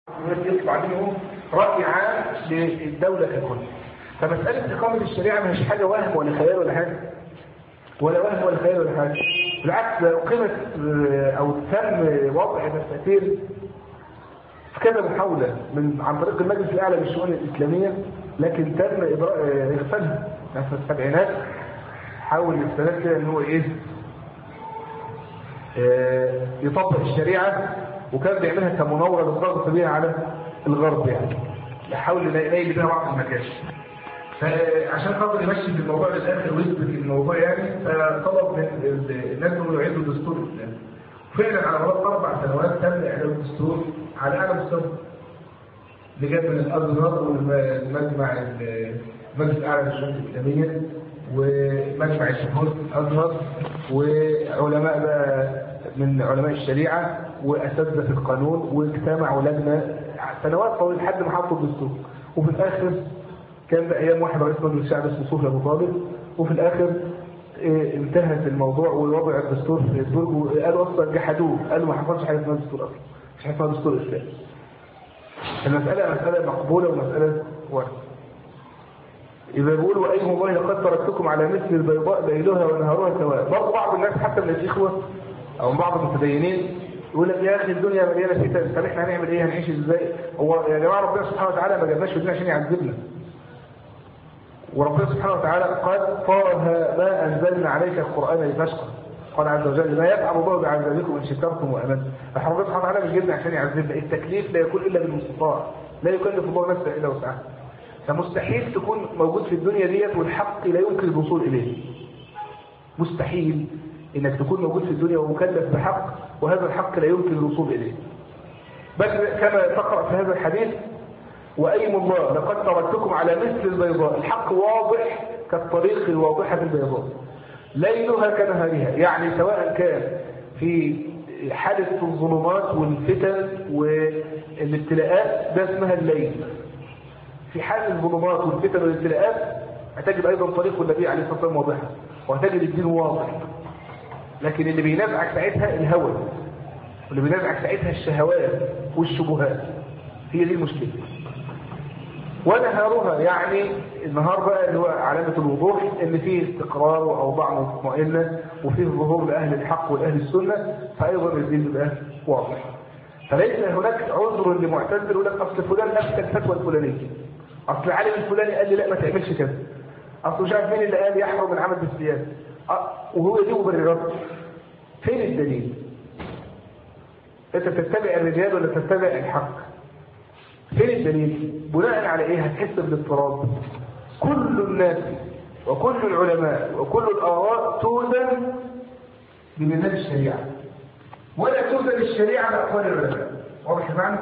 يطلع منهم رأي عام للدولة ككل. فمسألة إقامة الشريعة مش حاجة وهم ولا خيال ولا حاجة، ولا وهم ولا خيال ولا حاجة. بالعكس لو أقيمت أو تم وضع دساتير في كذا محاولة عن طريق المجلس الأعلى للشؤون الإسلامية، لكن تم إغفالها. في السبعينات حاول السنوات كده إن هو يطبق الشريعة، وكان بيعملها كمناورة للضغط بيها على الغرب، يعني يحاول يلاقي بها بعض المكاسب. فعشان خاطر يمشي في الموضوع للآخر ويثبت الموضوع، يعني فطلب من الناس انه يعيدوا الدستور الإسلامي. فعلا على مدار 4 سنوات تم إعداد الدستور على أعلى مستوى، لجان من الأزهر والمجمع المجلس الأعلى للشؤون الإسلامية ومجمع الشهود الأزهر وعلماء من علماء الشريعة وأساتذة في القانون، واجتمعوا لجنة سنوات طويلة لحد ما حطوا الدستور. وفي الآخر كان بأيام واحد رئيس مجلس الشعب اسمه صوفي أبو طالب، وفي الآخر انتهت الموضوع ووضع الدستور في الدرج، وقالوا أصلا جحدوه، قالوا ما حصلش حاجة اسمها دستور أصلا، مش حاجة اسمها دستور إسلامي. المسألة مسألة مقبولة ومسألة واردة. إذا بيقولوا أيها الله لقد تركتكم على مثل البيضاء ليلها ونهارها سواء. برضه بعض الناس حتى من الإخوة أو بعض المتدينين يقول لك يا أخي الدنيا مليانة فتن، طب إحنا هنعمل إيه؟ هنعيش إزاي؟ هو يا جماعة ربنا سبحانه وتعالى ما جابناش في الدنيا عشان يعذبنا. وربنا سبحانه وتعالى قد طه ما أنزلنا عليك القرآن لتشقى. قال عز وجل ما يفعل الله بعذابكم إن شكرتم وآمنتم. ربنا سبحانه وتعالى مش جبنا عشان يعذبنا، التكليف لا يكون إلا بالمستطاع، لا يكلف الله نفسا إلا وسعها. فمستحيل تكون موجود في الدنيا ديت والحق لا يمكن الوصول إليه. مستحيل إنك تكون موجود في الدنيا ومكلف بحق وهذا الحق لا يمكن الوصول إليه. بل كما تقرأ في هذا الحديث وأيم الله لقد تركتكم على مثل البيضاء، الحق واضح كالطريق الواضحة البيضاء ليلها كنهارها، يعني سواء كان في حالة الظلمات والفتن والابتلاءات ده اسمها الليل. في حال الظلمات والفتن والابتلاءات هتجد أيضا طريق النبي عليه الصلاة والسلام واضحة وهتجد الدين واضح. لكن اللي بينازعك ساعتها الهوى، واللي بينازعك ساعتها الشهوات والشبهات، هي دي المشكلة. ونهارها يعني النهار بقى اللي هو علامة الوضوح، ان فيه استقرار وأوضاع مطمئنة وفيه ظهور لأهل الحق والأهل السنة، فأيضا الدين بقى واضح. فليس هناك عذر لمعتذر يقول لك أصل فلان أفتى الفتوى الفلانية، أصل العالم الفلاني قال لي لا ما تعملش كذا، أصل مش عارف مين اللي قال يحرم العمل بالسياسة، وهو دي مبررات. فين الدليل؟ أنت تتبع الرجال ولا تتبع الحق؟ فين الدليل؟ بناء على إيه هتحس بالاضطراب؟ كل الناس وكل العلماء وكل الآراء توزن بميزان الشريعة، ولا توزن الشريعة بأقوال العلماء. واضح المعنى؟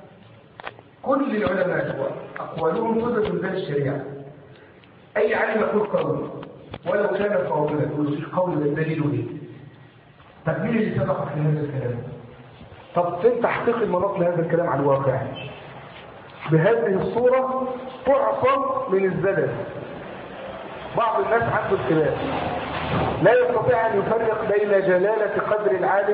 كل العلماء أقوالهم توزن بميزان الشريعة. أي عالم يقول قول ولو كان فاضلا يقول في قول الدليل ايه؟ طب مين اللي سبق في هذا الكلام؟ طب فين تحقيق المناط لهذا الكلام على الواقع؟ بهذه الصورة تعصم من الزلل. بعض الناس عنده الخلاف لا يستطيع أن يفرق بين جلالة قدر العالم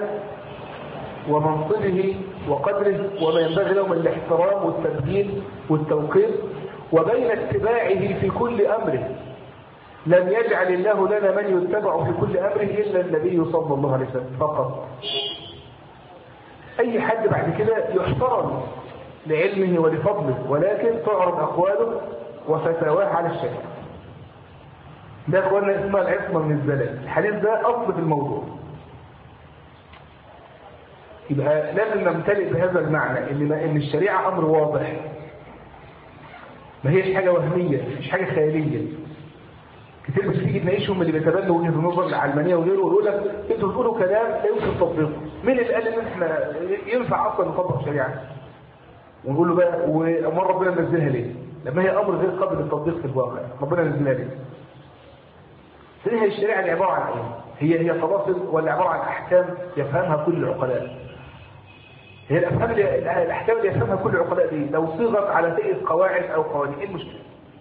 ومنصبه وقدره وما ينبغي له من الاحترام والتبجيل والتوقير، وبين اتباعه في كل أمره. لم يجعل الله لنا من يتبع في كل أمره إلا النبي صلى الله عليه وسلم فقط. أي حد بعد كده يحترم لعلمه ولفضله، ولكن تعرض أقواله وفتاواه على الشريعة. ده أخوانا اسمها العصمة من الزلل. الحديث ده أصل في الموضوع. يبقى لازم نمتلئ بهذا المعنى إن الشريعة أمر واضح، ما هيش حاجة وهمية، مش حاجة خيالية. كتير مش تيجي تناقشهم اللي بيتبنوا وجهة النظر العلمانية وغيره ويقول لك انتوا بتقولوا كلام لا يمكن تطبيقه. مين اللي قال ان احنا ينفع اصلا نطبق شريعة؟ ونقول له بقى وامر ربنا نزلها ليه؟ لما هي امر غير قابل للتطبيق في الواقع، ربنا نزلها ليه؟ هي الشريعة دي عبارة عن ايه؟ هي فواصل ولا عبارة عن احكام يفهمها كل العقلاء؟ هي الاحكام اللي يفهمها كل العقلاء دي لو صيغت على هيئة قواعد او قوانين، ايه المشكلة؟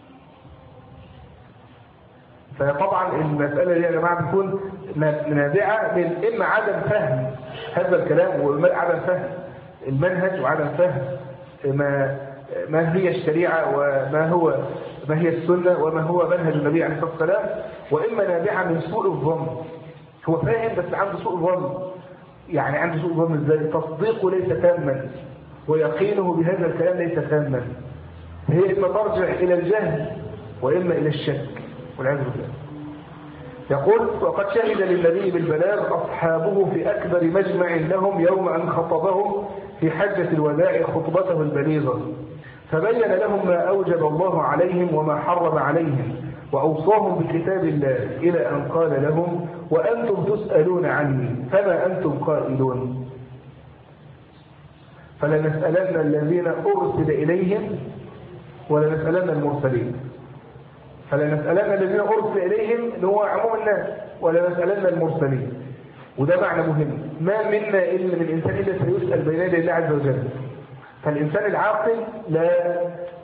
فطبعا المسألة دي يا جماعة بتكون نابعة من إما عدم فهم هذا الكلام وعدم فهم المنهج وعدم فهم ما هي الشريعة ما هي السنة وما هو منهج النبي عليه الصلاة والسلام، وإما نابعة من سوء الظن. هو فاهم بس عنده سوء ظن. يعني عنده سوء ظن ازاي؟ تصديقه ليس تاما ويقينه بهذا الكلام ليس تاما. هي إما ترجع إلى الجهل وإما إلى الشك والعياذ بالله. يقول: وقد شهد للنبي بالبلاغ أصحابه في أكبر مجمع لهم يوم أن خطبهم في حجة الوداع خطبته البليغة، فبين لهم ما أوجب الله عليهم وما حرم عليهم، وأوصاهم بكتاب الله، إلى أن قال لهم: وأنتم تسألون عني فما أنتم قائلون، فلنسألن الذين أرسل إليهم ولنسألن المرسلين. فلنسألن الذين أرسل إليهم اللي هو عموم الناس، ولنسألن المرسلين. وده معنى مهم. ما منا إلا من الإنسان إلا سيسأل بين يدي الله عز وجل. فالإنسان العاقل لا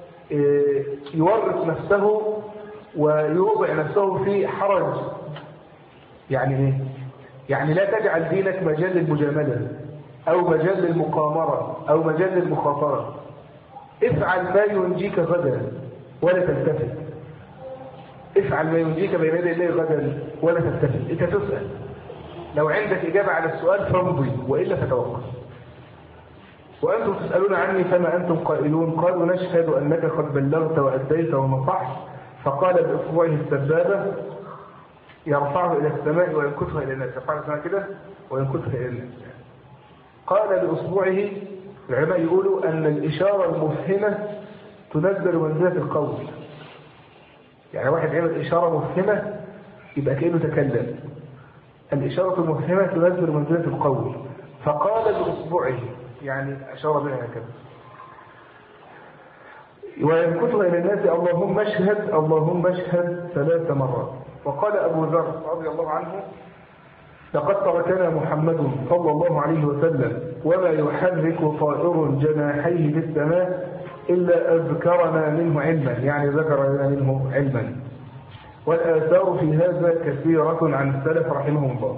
يورط نفسه ويوضع نفسه في حرج. يعني إيه؟ يعني لا تجعل دينك مجال للمجاملة أو مجال للمقامرة أو مجال للمخاطرة. افعل ما ينجيك غدا ولا تلتفت. افعل ما ينجيك بين يدي الله غدا ولا تلتفت. انت تسأل، لو عندك إجابة على السؤال فامضي وإلا فتوقف. وأنتم تسألون عني فما أنتم قائلون، قالوا: نشهد أنك قد بلغت وأديت ونصحت. فقال بإصبعه السبابة يرفعه إلى السماء وينكتها إلى الناس. يرفعه السماء كده وينكتها إلى الناس. قال بإصبعه، العلماء يقولوا أن الإشارة المفهمة تنزل منزلة القول. يعني واحد يعمل إشارة مفهمة يبقى كأنه تكلم. الإشارة المفهمة تنزل منزلة القول. فقال بإصبعه يعني أشار بها هكذا وينكتها إلى الناس: اللهم اشهد اللهم اشهد 3 مرات. وقال أبو ذر رضي الله عنه: لقد تركنا محمد صلى الله عليه وسلم وما يحرك طائر جناحيه في السماء إلا أذكرنا منه علما، يعني ذكرنا منه علما. والآثار في هذا كثيرة عن السلف رحمهم الله.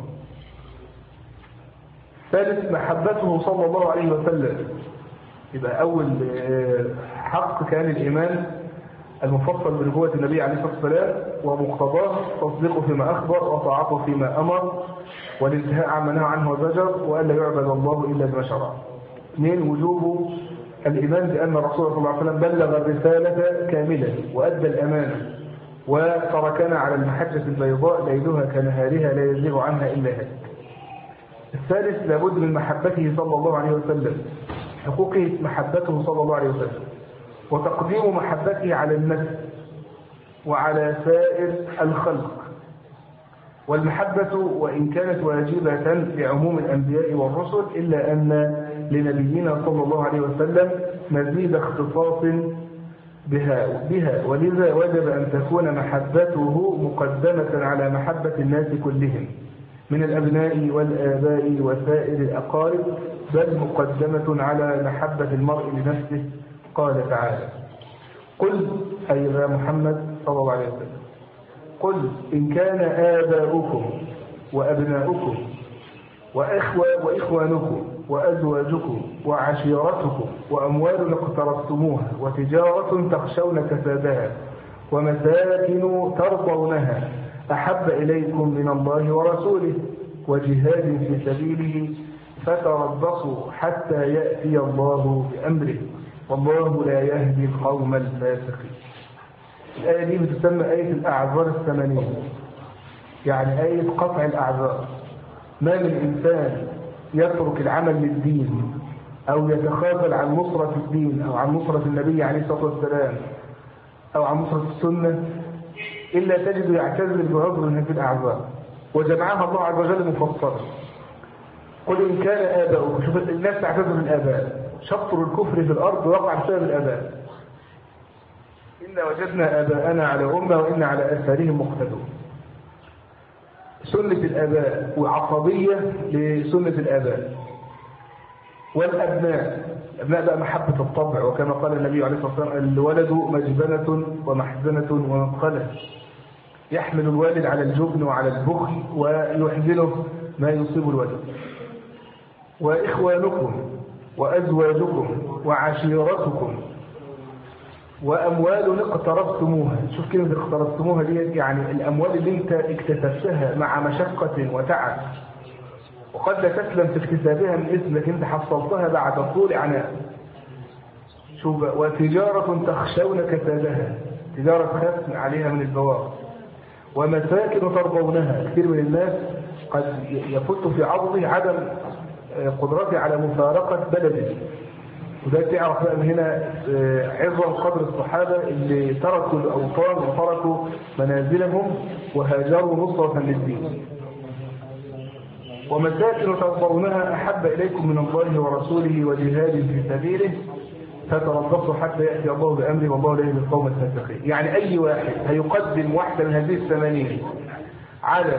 ثالث: محبته صلى الله عليه وسلم. يبقى أول حق كان الإيمان المفصل بنبوة النبي عليه الصلاة والسلام ومقتضاه، تصديقه فيما أخبر وطاعته فيما أمر والانتهاء عما نهى عنه وزجر، وألا يعبد الله إلا بما شرع. 2: وجوب الإيمان بأن الرسول صلى الله عليه وسلم بلغ الرسالة كاملة وأدى الأمانة وتركنا على المحجة البيضاء ليلها كنهارها لا يزيغ عنها إلا هالك. الثالث: لابد من محبته صلى الله عليه وسلم، حقوقه محبته صلى الله عليه وسلم، وتقديم محبته على النفس وعلى سائر الخلق. والمحبة وإن كانت واجبة لعموم الأنبياء والرسل إلا أن لنبينا صلى الله عليه وسلم مزيد اختصاص بها، ولذا وجب أن تكون محبته مقدمة على محبة الناس كلهم من الأبناء والآباء وسائر الأقارب، بل مقدمة على محبة المرء لنفسه. قال تعالى: قل أي يا محمد صلى الله عليه وسلم، قل إن كان آباؤكم وأبناؤكم وإخوانكم وأزواجكم وعشيرتكم وأموال اقترفتموها وتجارة تخشون كسادها ومساكن ترضونها أحب إليكم من الله ورسوله وجهاد في سبيله فتربصوا حتى يأتي الله بأمره والله لا يهدي القوم الفاسقين. الآية دي بتسمى آية الأعذار الثمانية، يعني آية قطع الأعذار. ما من إنسان يترك العمل للدين أو يتخاذل عن نصرة الدين أو عن نصرة النبي عليه الصلاة والسلام أو عن نصرة السنة إلا تجد يعتذر بعذر من هذه الأعذار، وجمعها الله عز وجل مفصلا. قل إن كان آباؤكم، شوف الناس تعتذر بالآباء، شطر الكفر في الأرض وقع بسبب الآباء. إنا وجدنا آباءنا على أمة وإنا على آثارهم مقتدون. سنة الآباء وعصبية لسنة الآباء. والأبناء، الأبناء بقى محبة الطبع، وكما قال النبي عليه الصلاة والسلام: الولد مجبنة ومحزنة ومنقلة، يحمل الوالد على الجبن وعلى البخل ويحزنه ما يصيب الولد. وإخوانكم وأزواجكم وعشيرتكم وأموال اقترفتموها. شوف كلمة اقترفتموها دي، يعني الأموال اللي انت اكتسبتها مع مشقة وتعب وقد لا تسلم في اكتسابها من اسمك، انت حصلتها بعد طول عناء. شوف، وتجارة تخشون كسادها، تجارة خاف عليها من البوار، ومساكن ترضونها. كثير من الناس قد يفت في عرضه عدم قدرته على مفارقة بلده، وده تعرف بقى من هنا عظم قدر الصحابة اللي تركوا الأوطان وتركوا منازلهم وهاجروا نصرة للدين. ومساكن ترضونها أحب إليكم من الله ورسوله وجهاد في سبيله فتربصوا حتى يأتي الله بأمره والله لا يهدي القوم الفاسقين. يعني أي واحد هيقدم واحدة من هذه الثمانين على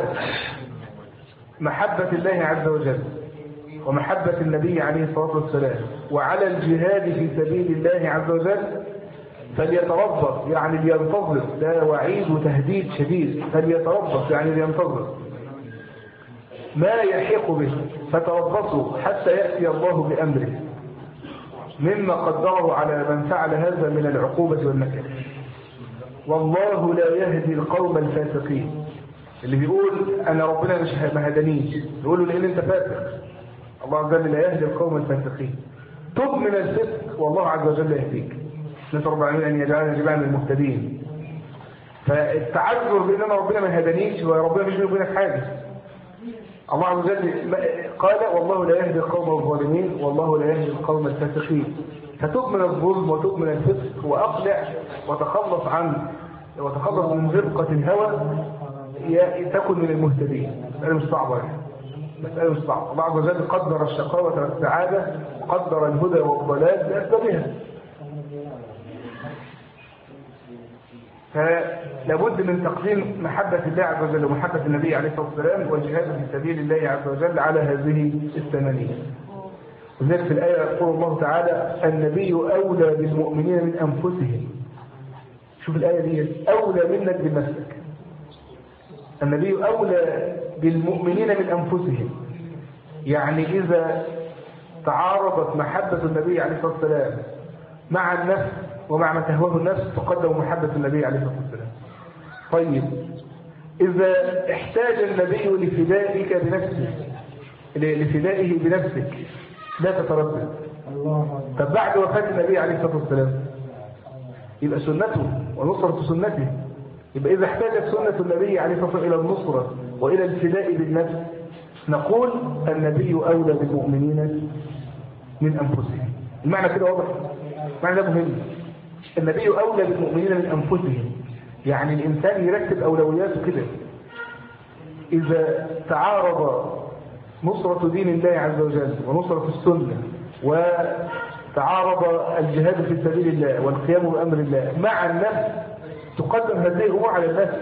محبة الله عز وجل ومحبة النبي عليه الصلاة والسلام وعلى الجهاد في سبيل الله عز وجل فليتربص، يعني لينتظر. ده وعيد وتهديد شديد. فليتربص يعني لينتظر ما يحيق به، فتربصوا حتى يأتي الله بأمره مما قدره على من فعل هذا من العقوبة والنكال. والله لا يهدي القوم الفاسقين. اللي بيقول أنا ربنا مش ما هدانيش يقولوا لأن أنت فاسق. الله عز وجل لا يهدي القوم الفاسقين. تب من الفسق والله عز وجل يهديك. نسأل رب العالمين أن يجعلنا جميعا من المهتدين. فالتعذر بأن أنا ربنا ما هدانيش وربنا مش بينك حاجة. الله عز وجل قال والله لا يهدي القوم الظالمين والله لا يهدي القوم الفاسقين. فتب من الظلم وتب من الفسق وأقلع وتخلص من غرقة الهوى تكن من المهتدين. مسألة مش صعبة يعني. مسألة مش صعبة. الله عز وجل قدر الشقاوة والسعادة وقدر الهدى والضلال بأسبابها. فلابد من تقديم محبة الله عز وجل ومحبة النبي عليه الصلاة والسلام والجهاد في سبيل الله عز وجل على هذه الثمانية. وذلك في الآية يقول الله تعالى النبي أولى بالمؤمنين من أنفسهم. شوف الآية دي، أولى منك بنفسك. النبي أولى بالمؤمنين من أنفسهم. يعني إذا تعارضت محبة النبي عليه الصلاة والسلام مع النفس ومع ما تهواه النفس تقدم محبة النبي عليه الصلاة والسلام. طيب إذا احتاج النبي لفدائك بنفسه لفدائه بنفسك لا تتردد. طب بعد وفاة النبي عليه الصلاة والسلام يبقى سنته ونصرة سنته. يبقى إذا احتاجت سنة النبي عليه الصلاة والسلام إلى النصرة وإلى الفداء بالنفس نقول النبي أولى بالمؤمنين من أنفسهم. المعنى كده واضح؟ المعنى ده مهم. النبي أولى بالمؤمنين من أنفسهم. يعني الإنسان يرتب أولوياته كده. إذا تعارض نصرة دين الله عز وجل ونصرة السنة وتعارض الجهاد في سبيل الله والقيام بأمر الله مع النفس تقدم هذه الأمور على النفس.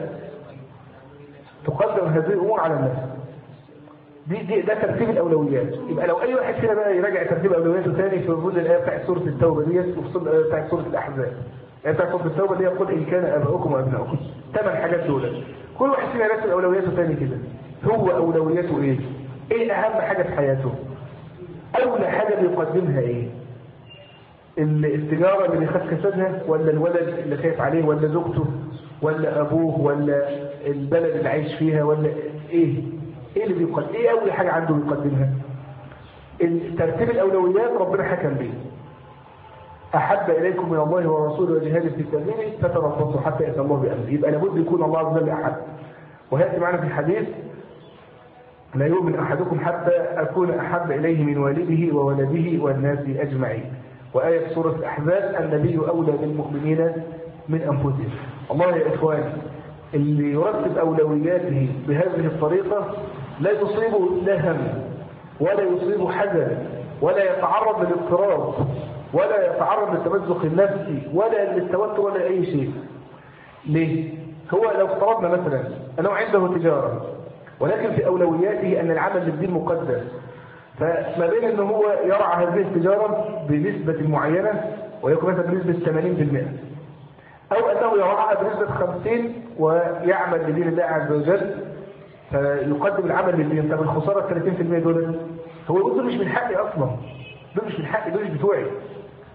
تقدم هذه الأمور على النفس. ده ترتيب الأولويات. يبقى لو أي واحد فينا بقى يراجع ترتيب أولوياته ثاني في ظل الآية بتاعت سورة التوبة ديت وفي ظل الآية بتاعت سورة الأحزاب. الآية بتاعت سورة التوبة دي يقول إن كان آباؤكم وأبناؤكم. 8 حاجات دول. كل واحد فينا يرتب أولوياته ثاني كده. هو أولوياته إيه؟ إيه أهم حاجة في حياته؟ أولى حاجة بيقدمها إيه؟ التجارة اللي بيخاف كسبها ولا الولد اللي خايف عليه ولا زوجته ولا أبوه ولا البلد اللي عايش فيها ولا إيه؟ ايه اللي بيقدم؟ ايه اول حاجه عنده بيقدمها؟ ترتيب الاولويات ربنا حكم به. احب اليكم من الله ورسوله وجهاد في سبيله فتربصوا حتى ياتي الله بامره. يبقى لابد يكون الله عز وجل احد. وهياتي معنا في الحديث لا يؤمن احدكم حتى اكون احب اليه من والده وولده والناس اجمعين. وايه سوره الاحزاب النبي اولى بالمؤمنين من انفسهم. الله يا اخواني اللي يرتب اولوياته بهذه الطريقه لا يصيبه لا هم ولا يصيبه حزن ولا يتعرض للاضطراب ولا يتعرض للتمزق النفسي ولا للتوتر ولا أي شيء. ليه؟ هو لو افترضنا مثلا أنه عنده تجارة ولكن في أولوياته أن العمل للدين مقدس، فما بين أنه هو يرعى هذه التجارة بنسبة معينة ويكون مثلا بنسبة 80% أو أنه يرعاها بنسبة 50 ويعمل لدين الله عز وجل فيقدم العمل للدين. طب الخسارة 30% دول هو يقول دول مش من حقي أصلا، دول مش من حقي، دول مش بتوعي.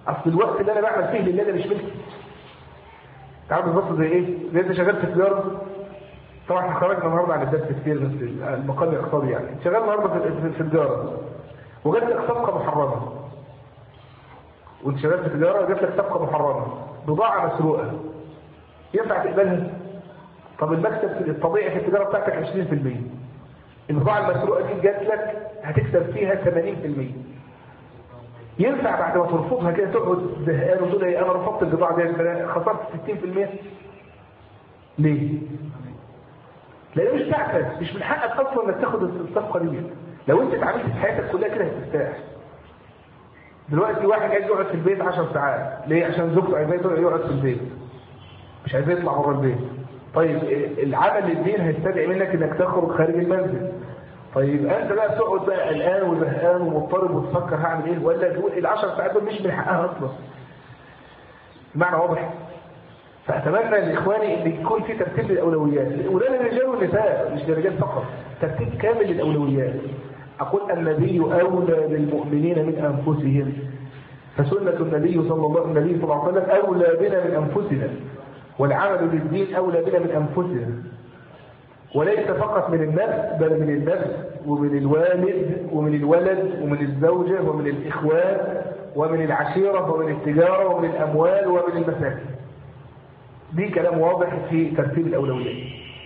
اصل الوقت اللي انا بعمل فيه لله ده مش ملكي. تعرف بالظبط زي ايه؟ زي انت شغال في تجاره. طبعا احنا خرجنا النهارده عن الدرس كتير بس المقال الاقتصادي يعني. شغال النهارده في تجاره وجات لك صفقه محرمه. وانت شغال في تجاره وجات لك صفقه محرمه، بضاعه مسروقه. ينفع تقبلها؟ طب المكسب الطبيعي في التجاره بتاعتك 20%. البضاعه المسروقه دي جات لك هتكسب فيها 80%. ينفع بعد ما ترفضها كده تقعد زهقان وتقول ايه انا رفضت البضاعه دي انا خسرت 60%؟ ليه؟ لان مش بتاعتك، مش من حقك اصلا انك تاخد الصفقه دي. لو انت اتعاملت في حياتك كلها كده هترتاح. دلوقتي واحد عايز يقعد في البيت 10 ساعات، ليه؟ عشان زوجته عايزاه يقعد في البيت، مش عايزاه يطلع بره البيت. طيب العمل الدين هيستدعي منك انك تخرج خارج المنزل. طيب انت بقى تقعد بقى قلقان وزهقان ومضطرب وتفكر هعمل ايه، ولا تقول ال10 ساعات دول مش من حقها اصلا. المعنى واضح؟ فاتمنى لاخواني ان يكون في ترتيب للاولويات، ولا للرجال والنساء مش للرجال فقط، ترتيب كامل للاولويات. اقول النبي اولى بالمؤمنين من انفسهم، فسنه النبي صلى الله عليه وسلم اولى بنا من انفسنا، والعمل للدين اولى بنا من انفسنا، وليس فقط من النفس بل من النفس ومن الوالد ومن الولد ومن الزوجة ومن الإخوان ومن العشيرة ومن التجارة ومن الأموال ومن المساكن. دي كلام واضح في ترتيب الأولويات.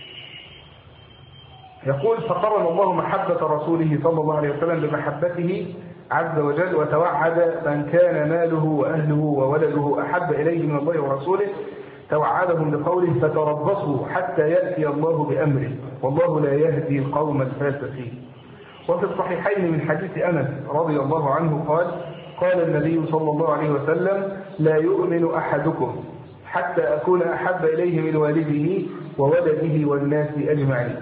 يقول فقرن الله محبة رسوله صلى الله عليه وسلم بمحبته عز وجل، وتوعد من كان ماله وأهله وولده أحب إليه من الله ورسوله، توعدهم بقوله فتربصوا حتى يأتي الله بأمره والله لا يهدي القوم الفاسقين. وفي الصحيحين من حديث أنس رضي الله عنه قال النبي صلى الله عليه وسلم لا يؤمن أحدكم حتى أكون أحب إليه من والده وولده والناس أجمعين.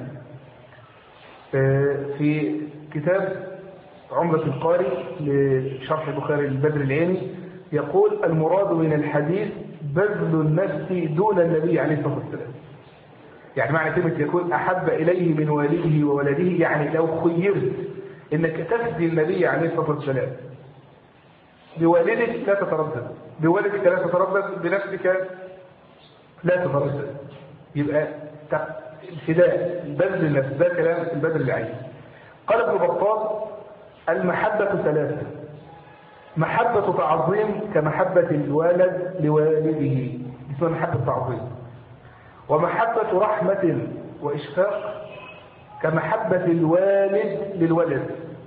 في كتاب عمدة القاري لشرح البخاري البدر العيني يقول المراد من الحديث بذل النفس دون النبي عليه الصلاة والسلام. يعني معنى كلمة يكون أحب إليه من والده وولده، يعني لو خيرت إنك تفدي النبي عليه الصلاة والسلام بوالدك لا تتردد، بوالدك لا تتردد، بنفسك لا تتردد. يبقى الفداء بذل النفس ده كلام البدر العيني. قال ابن بطال المحبة ثلاثة: محبة تعظيم كمحبة الولد لوالده اسمها محبة تعظيم، ومحبة رحمة وإشفاق كمحبة الوالد للولد،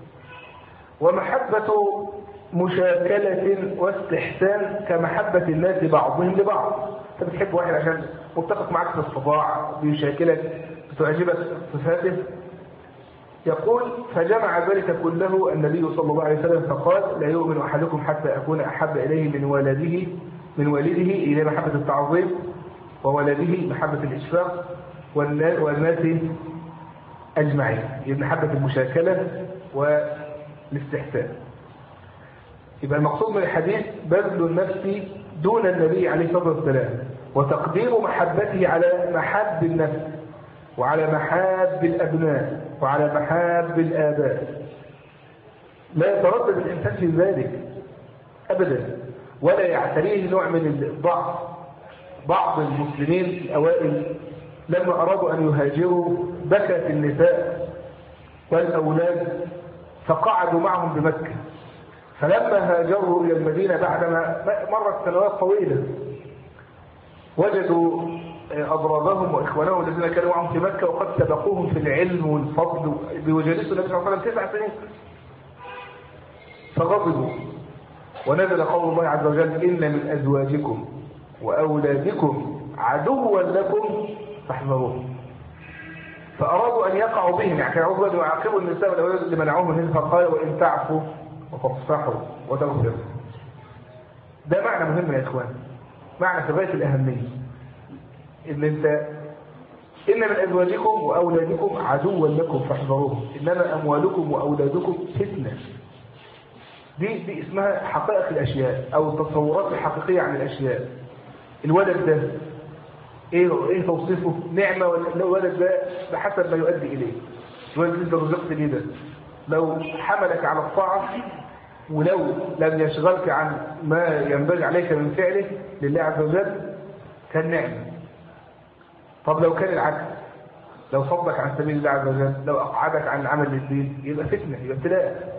ومحبة مشاكلة واستحسان كمحبة الناس بعضهم لبعض. انت بتحب واحد عشان متفق معك في الطباع، بيشاكلك، بتعجبك صفاته. يقول فجمع ذلك كله النبي صلى الله عليه وسلم فقال لا يؤمن أحدكم حتى أكون أحب إليه من والده إلى محبة التعظيم، وولده محبة الإشفاق، والناس أجمعين محبة المشاكلة والاستحسان. يبقى المقصود من الحديث بذل النفس دون النبي عليه الصلاة والسلام، وتقديم محبته على محاب النفس وعلى محاب الأبناء وعلى محاب الآباء. لا يتردد الإنسان في ذلك أبدا، ولا يعتريه نوع من الضعف. بعض المسلمين الأوائل لما أرادوا أن يهاجروا بكت النساء والأولاد فقعدوا معهم بمكة، فلما هاجروا إلى المدينة بعدما مرت سنوات طويلة وجدوا أضرابهم وإخوانهم الذين كانوا معهم في مكة وقد سبقوهم في العلم والفضل بوجالسوا النبي صلى الله عليه وسلم 9 سنين، فغضبوا ونزل قول الله عز وجل إن من أزواجكم وأولادكم عدوا لكم فاحذروهم. فأرادوا أن يقعوا بهم، يعني كانوا عدوا يعاقبوا النساء والأولاد اللي منعوهم منهم، فقال وإن تعفوا وتصفحوا وتغفروا. ده معنى مهم يا إخوان، معنى ثبات الأهمية، إن أنت إن من أزواجكم وأولادكم عدوا لكم فاحذروهم إنما أموالكم وأولادكم فتنة. دي اسمها حقائق الأشياء أو التصورات الحقيقية عن الأشياء. الولد ده إيه توصيفه؟ نعمة ولا الولد ده بحسب ما يؤدي إليه؟ الولد اللي رزقت ليه ده لو حملك على الطاعة ولو لم يشغلك عن ما ينبغي عليك من فعله لله عز وجل كان نعمة. طب لو كان العكس، لو صدك عن سبيل الله عز وجل، لو أقعدك عن العمل للدين، يبقى فتنة، يبقى ابتلاء.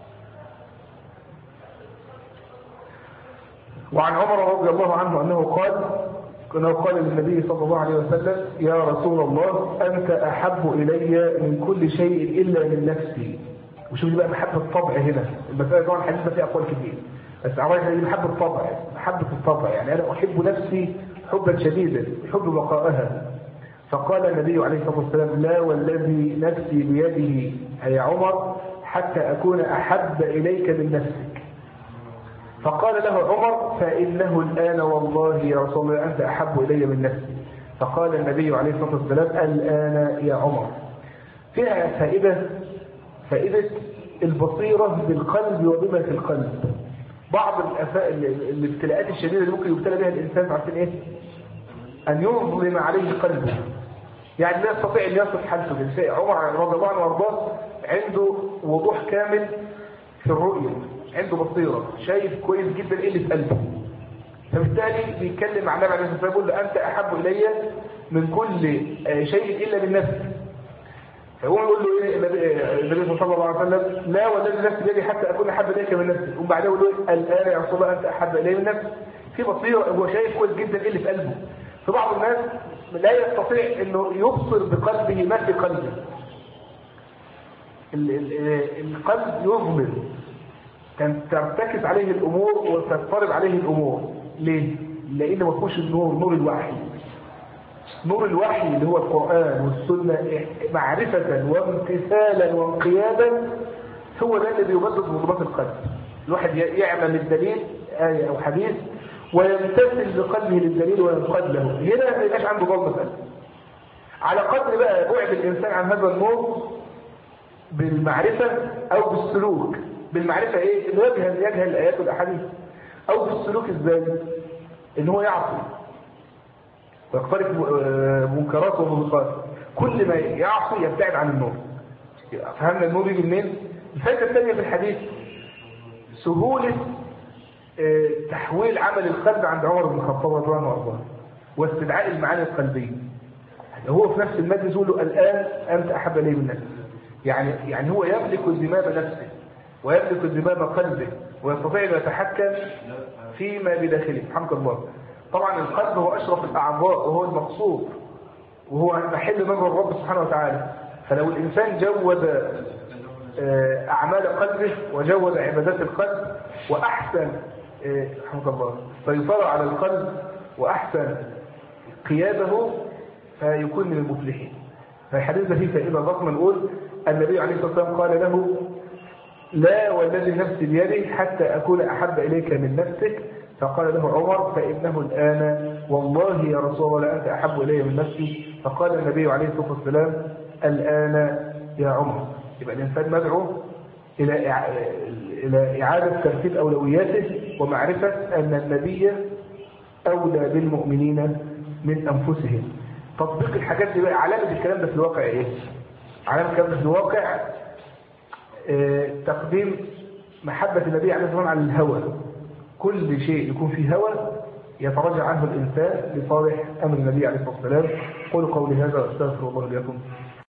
وعن عمر رضي الله عنه أنه قال للنبي صلى الله عليه وسلم: يا رسول الله أنت أحب إلي من كل شيء إلا من نفسي. وشوف بقى محبة الطبع هنا، المسألة طبعا الحديث فيه أقوال كثير، بس عرفنا دي محبة الطبع، محبة الطبع، يعني أنا أحب نفسي حبا شديدا، أحب بقائها. فقال النبي عليه الصلاة والسلام: لا والذي نفسي بيده يا عمر حتى أكون أحب إليك من نفسك. فقال له عمر: فإنه الآن والله يا رسول الله أنت أحب إلي من نفسي. فقال النبي عليه الصلاة والسلام: الآن يا عمر. فيها فائدة البصيرة بالقلب وبما في القلب. بعض الابتلاءات الشديدة اللي ممكن يبتلى بها الإنسان عارفين إيه؟ أن يظلم عليه قلبه، يعني لا يستطيع أن يصف حالته. عمر رضي الله عنه وارضاه عنده وضوح كامل في الرؤية، عنده بصيرة، شايف كويس جدا ايه اللي في قلبه. فبالتالي بيتكلم مع النبي عليه الصلاة والسلام يقول له: أنت أحب إلي من كل شيء إلا من نفسي. فيقوم يقول له ايه النبي صلى الله عليه وسلم: لا والذي نفسي بيدي حتى أكون أحب إليك من نفسي. وبعدين يقول له: الآن يا رسول الله أنت أحب إلي من نفسي. في بصيرة، هو شايف كويس جدا ايه اللي في قلبه. في بعض الناس لا يستطيع انه يبصر بقلبه ما في قلبه. القلب يظلم، ترتكز عليه الامور وتضطرب عليه الامور. ليه؟ لان ما فيهوش النور، نور الوحي. نور الوحي اللي هو القرآن والسنة معرفة وامتثالا وانقيادا، هو ده اللي بيبدد ظلمات القلب. الواحد يعمل الدليل آية أو حديث ويمتثل بقلبه للدليل وينقاد له، هنا ما يبقاش عنده ظلمة قلب. على قدر بقى بعد الإنسان عن هذا النور بالمعرفة أو بالسلوك. بالمعرفة إيه؟ إنه يجهل الآيات والأحاديث. أو بالسلوك إزاي؟ إن هو يعصي ويقترف منكرات وموبقات. كل ما يعصي يبتعد عن النور. فهمنا النور يجي منين؟ الفائدة الثانية في الحديث سهولة تحويل عمل القلب عند عمر بن الخطاب رضي الله عنه واستدعاء المعاني القلبية. هو في نفس المجلس يقول له: الآن أنت أحب إلي من نفسي. يعني هو يملك زمام نفسه ويملك زمام قلبه ويستطيع أن يتحكم فيما بداخله. الحمد لله. طبعا القلب هو أشرف الأعضاء وهو المقصود وهو محل نظر الرب سبحانه وتعالى. فلو الإنسان جود أعمال قلبه وجود عبادات القلب وأحسن الحمد لله سيطر على القلب وأحسن قياده فيكون من المفلحين. فالحديث ده فيه فائدة ضخمة. نقول النبي عليه الصلاة والسلام قال له: لا والذي نفسي بيدي حتى أكون أحب إليك من نفسك. فقال له عمر: فإنه الآن والله يا رسول الله أنت أحب إلي من نفسي. فقال النبي عليه الصلاة والسلام: الآن يا عمر. يبقى الإنسان مدعو إلى إعادة ترتيب أولوياته ومعرفة أن النبي أولى بالمؤمنين من أنفسهم. تطبيق الحاجات دي بقى علامة الكلام ده في الواقع إيه؟ علامة الكلام ده في الواقع تقديم محبة النبي عليه الصلاة والسلام على الهوى. كل شيء يكون فيه هوى يتراجع عنه الإنسان لصالح أمر النبي عليه الصلاة والسلام. قولوا قولي هذا وأستغفر الله لكم.